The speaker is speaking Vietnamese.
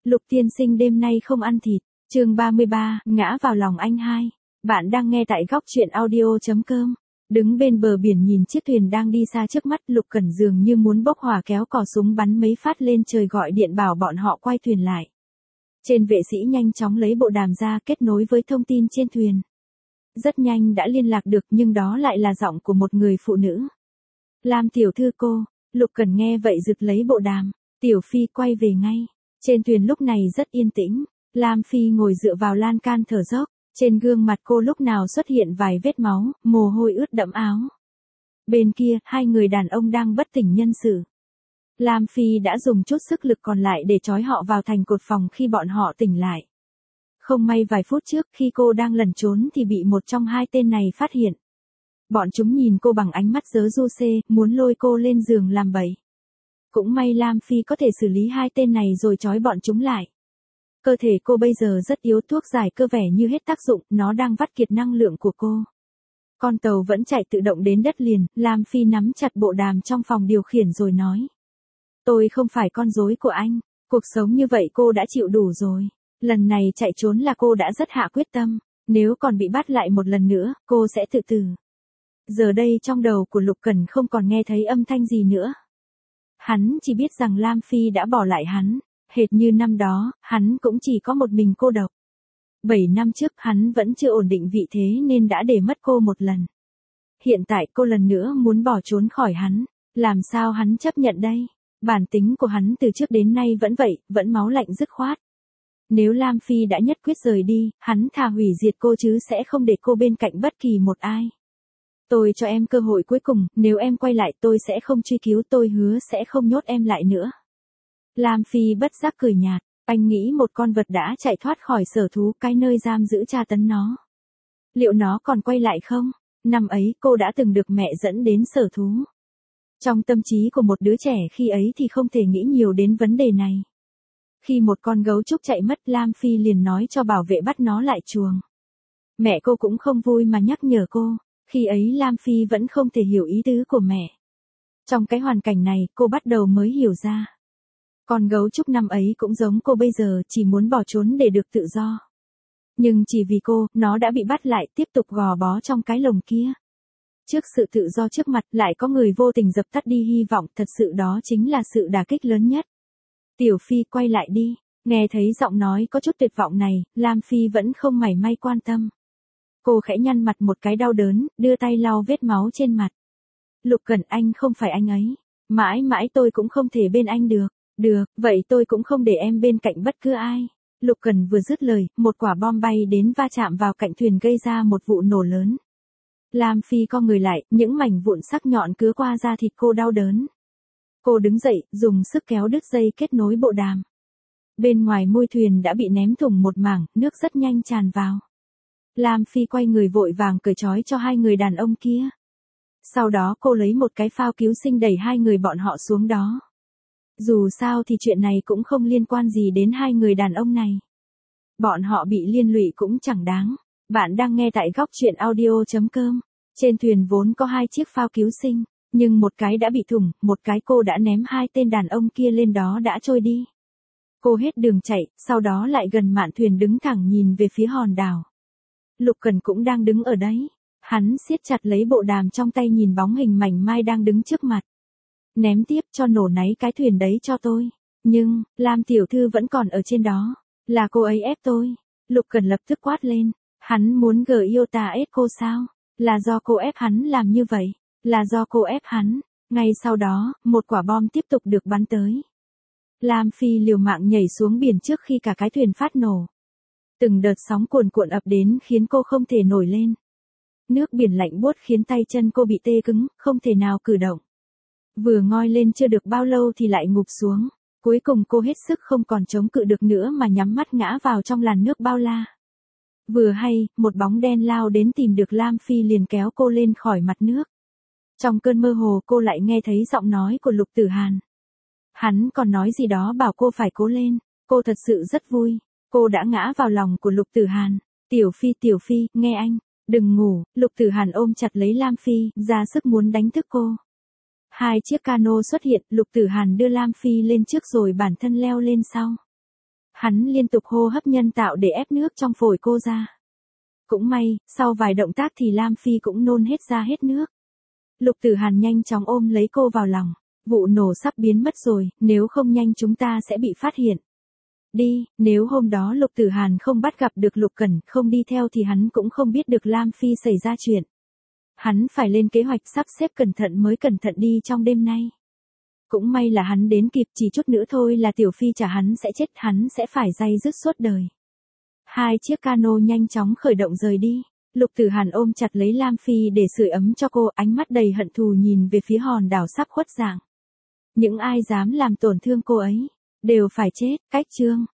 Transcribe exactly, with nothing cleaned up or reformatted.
Lục tiên sinh đêm nay không ăn thịt. Chương ba mươi ba, ngã vào lòng anh hai. Bạn đang nghe tại góc truyện audio chấm com. Đứng bên bờ biển nhìn chiếc thuyền đang đi xa trước mắt, Lục Cẩn dường như muốn bốc hỏa kéo cò súng bắn mấy phát lên trời gọi điện bảo bọn họ quay thuyền lại. Trên vệ sĩ nhanh chóng lấy bộ đàm ra kết nối với thông tin trên thuyền. Rất nhanh đã liên lạc được, nhưng đó lại là giọng của một người phụ nữ. Lam tiểu thư cô. Lục Cẩn nghe vậy giựt lấy bộ đàm. Tiểu Phi quay về ngay. Trên thuyền lúc này rất yên tĩnh. Lam Phi ngồi dựa vào lan can thở dốc. Trên gương mặt cô lúc nào xuất hiện vài vết máu, mồ hôi ướt đẫm áo. Bên kia, hai người đàn ông đang bất tỉnh nhân sự. Lam Phi đã dùng chút sức lực còn lại để trói họ vào thành cột phòng khi bọn họ tỉnh lại. Không may vài phút trước khi cô đang lẩn trốn thì bị một trong hai tên này phát hiện. Bọn chúng nhìn cô bằng ánh mắt giớ du xê, muốn lôi cô lên giường làm bẫy. Cũng may Lam Phi có thể xử lý hai tên này rồi trói bọn chúng lại. Cơ thể cô bây giờ rất yếu, thuốc giải cơ vẻ như hết tác dụng, nó đang vắt kiệt năng lượng của cô. Con tàu vẫn chạy tự động đến đất liền, Lam Phi nắm chặt bộ đàm trong phòng điều khiển rồi nói. Tôi không phải con rối của anh, cuộc sống như vậy cô đã chịu đủ rồi. Lần này chạy trốn là cô đã rất hạ quyết tâm, nếu còn bị bắt lại một lần nữa, cô sẽ tự tử. Giờ đây trong đầu của Lục Cẩn không còn nghe thấy âm thanh gì nữa. Hắn chỉ biết rằng Lam Phi đã bỏ lại hắn, hệt như năm đó, hắn cũng chỉ có một mình cô độc. Bảy năm trước hắn vẫn chưa ổn định vị thế nên đã để mất cô một lần. Hiện tại cô lần nữa muốn bỏ trốn khỏi hắn, làm sao hắn chấp nhận đây? Bản tính của hắn từ trước đến nay vẫn vậy, vẫn máu lạnh dứt khoát. Nếu Lam Phi đã nhất quyết rời đi, hắn thà hủy diệt cô chứ sẽ không để cô bên cạnh bất kỳ một ai. Tôi cho em cơ hội cuối cùng, nếu em quay lại tôi sẽ không truy cứu, tôi hứa sẽ không nhốt em lại nữa. Lam Phi bất giác cười nhạt, anh nghĩ một con vật đã chạy thoát khỏi sở thú, cái nơi giam giữ tra tấn nó. Liệu nó còn quay lại không? Năm ấy cô đã từng được mẹ dẫn đến sở thú. Trong tâm trí của một đứa trẻ khi ấy thì không thể nghĩ nhiều đến vấn đề này. Khi một con gấu trúc chạy mất, Lam Phi liền nói cho bảo vệ bắt nó lại chuồng. Mẹ cô cũng không vui mà nhắc nhở cô, khi ấy Lam Phi vẫn không thể hiểu ý tứ của mẹ. Trong cái hoàn cảnh này, cô bắt đầu mới hiểu ra. Con gấu trúc năm ấy cũng giống cô bây giờ, chỉ muốn bỏ trốn để được tự do. Nhưng chỉ vì cô, nó đã bị bắt lại, tiếp tục gò bó trong cái lồng kia. Trước sự tự do trước mặt, lại có người vô tình dập tắt đi hy vọng, thật sự đó chính là sự đả kích lớn nhất. Tiểu Phi quay lại đi. Nghe thấy giọng nói có chút tuyệt vọng này, Lam Phi vẫn không mảy may quan tâm. Cô khẽ nhăn mặt một cái đau đớn, đưa tay lau vết máu trên mặt. Lục Cẩn, anh không phải anh ấy. Mãi mãi tôi cũng không thể bên anh được. Được, vậy tôi cũng không để em bên cạnh bất cứ ai. Lục Cẩn vừa dứt lời, một quả bom bay đến va chạm vào cạnh thuyền gây ra một vụ nổ lớn. Lam Phi co người lại, những mảnh vụn sắc nhọn cứa qua da thịt cô đau đớn. Cô đứng dậy, dùng sức kéo đứt dây kết nối bộ đàm. Bên ngoài môi thuyền đã bị ném thủng một mảng, nước rất nhanh tràn vào. Lam Phi quay người vội vàng cởi trói cho hai người đàn ông kia. Sau đó cô lấy một cái phao cứu sinh đẩy hai người bọn họ xuống đó. Dù sao thì chuyện này cũng không liên quan gì đến hai người đàn ông này. Bọn họ bị liên lụy cũng chẳng đáng. Bạn đang nghe tại góc truyện audio chấm com. Trên thuyền vốn có hai chiếc phao cứu sinh, nhưng một cái đã bị thủng, một cái cô đã ném hai tên đàn ông kia lên đó đã trôi đi. Cô hết đường chạy, sau đó lại gần mạn thuyền đứng thẳng nhìn về phía hòn đảo. Lục Cẩn cũng đang đứng ở đấy. Hắn siết chặt lấy bộ đàm trong tay nhìn bóng hình mảnh mai đang đứng trước mặt. Ném tiếp cho nổ náy cái thuyền đấy cho tôi. Nhưng, Lam tiểu thư vẫn còn ở trên đó. Là cô ấy ép tôi. Lục Cẩn lập tức quát lên. Hắn muốn gờ yêu ta ép cô sao? Là do cô ép hắn làm như vậy. Là do cô ép hắn. Ngay sau đó, một quả bom tiếp tục được bắn tới. Lam Phi liều mạng nhảy xuống biển trước khi cả cái thuyền phát nổ. Từng đợt sóng cuồn cuộn ập đến khiến cô không thể nổi lên. Nước biển lạnh buốt khiến tay chân cô bị tê cứng, không thể nào cử động. Vừa ngoi lên chưa được bao lâu thì lại ngụp xuống. Cuối cùng cô hết sức không còn chống cự được nữa mà nhắm mắt ngã vào trong làn nước bao la. Vừa hay, một bóng đen lao đến tìm được Lam Phi liền kéo cô lên khỏi mặt nước. Trong cơn mơ hồ cô lại nghe thấy giọng nói của Lục Tử Hàn. Hắn còn nói gì đó bảo cô phải cố lên. Cô thật sự rất vui. Cô đã ngã vào lòng của Lục Tử Hàn. Tiểu Phi, Tiểu Phi, nghe anh. Đừng ngủ. Lục Tử Hàn ôm chặt lấy Lam Phi, ra sức muốn đánh thức cô. Hai chiếc cano xuất hiện, Lục Tử Hàn đưa Lam Phi lên trước rồi bản thân leo lên sau. Hắn liên tục hô hấp nhân tạo để ép nước trong phổi cô ra. Cũng may, sau vài động tác thì Lam Phi cũng nôn hết ra hết nước. Lục Tử Hàn nhanh chóng ôm lấy cô vào lòng. Vụ nổ sắp biến mất rồi, nếu không nhanh chúng ta sẽ bị phát hiện. Đi, nếu hôm đó Lục Tử Hàn không bắt gặp được Lục Cẩn, không đi theo thì hắn cũng không biết được Lam Phi xảy ra chuyện. Hắn phải lên kế hoạch sắp xếp cẩn thận mới cẩn thận đi trong đêm nay. Cũng may là hắn đến kịp, chỉ chút nữa thôi là Tiểu Phi trả hắn sẽ chết, hắn sẽ phải day dứt suốt đời. Hai chiếc cano nhanh chóng khởi động rời đi. Lục Tử Hàn ôm chặt lấy Lam Phi để sưởi ấm cho cô, ánh mắt đầy hận thù nhìn về phía hòn đảo sắp khuất dạng. Những ai dám làm tổn thương cô ấy, đều phải chết. Cách chương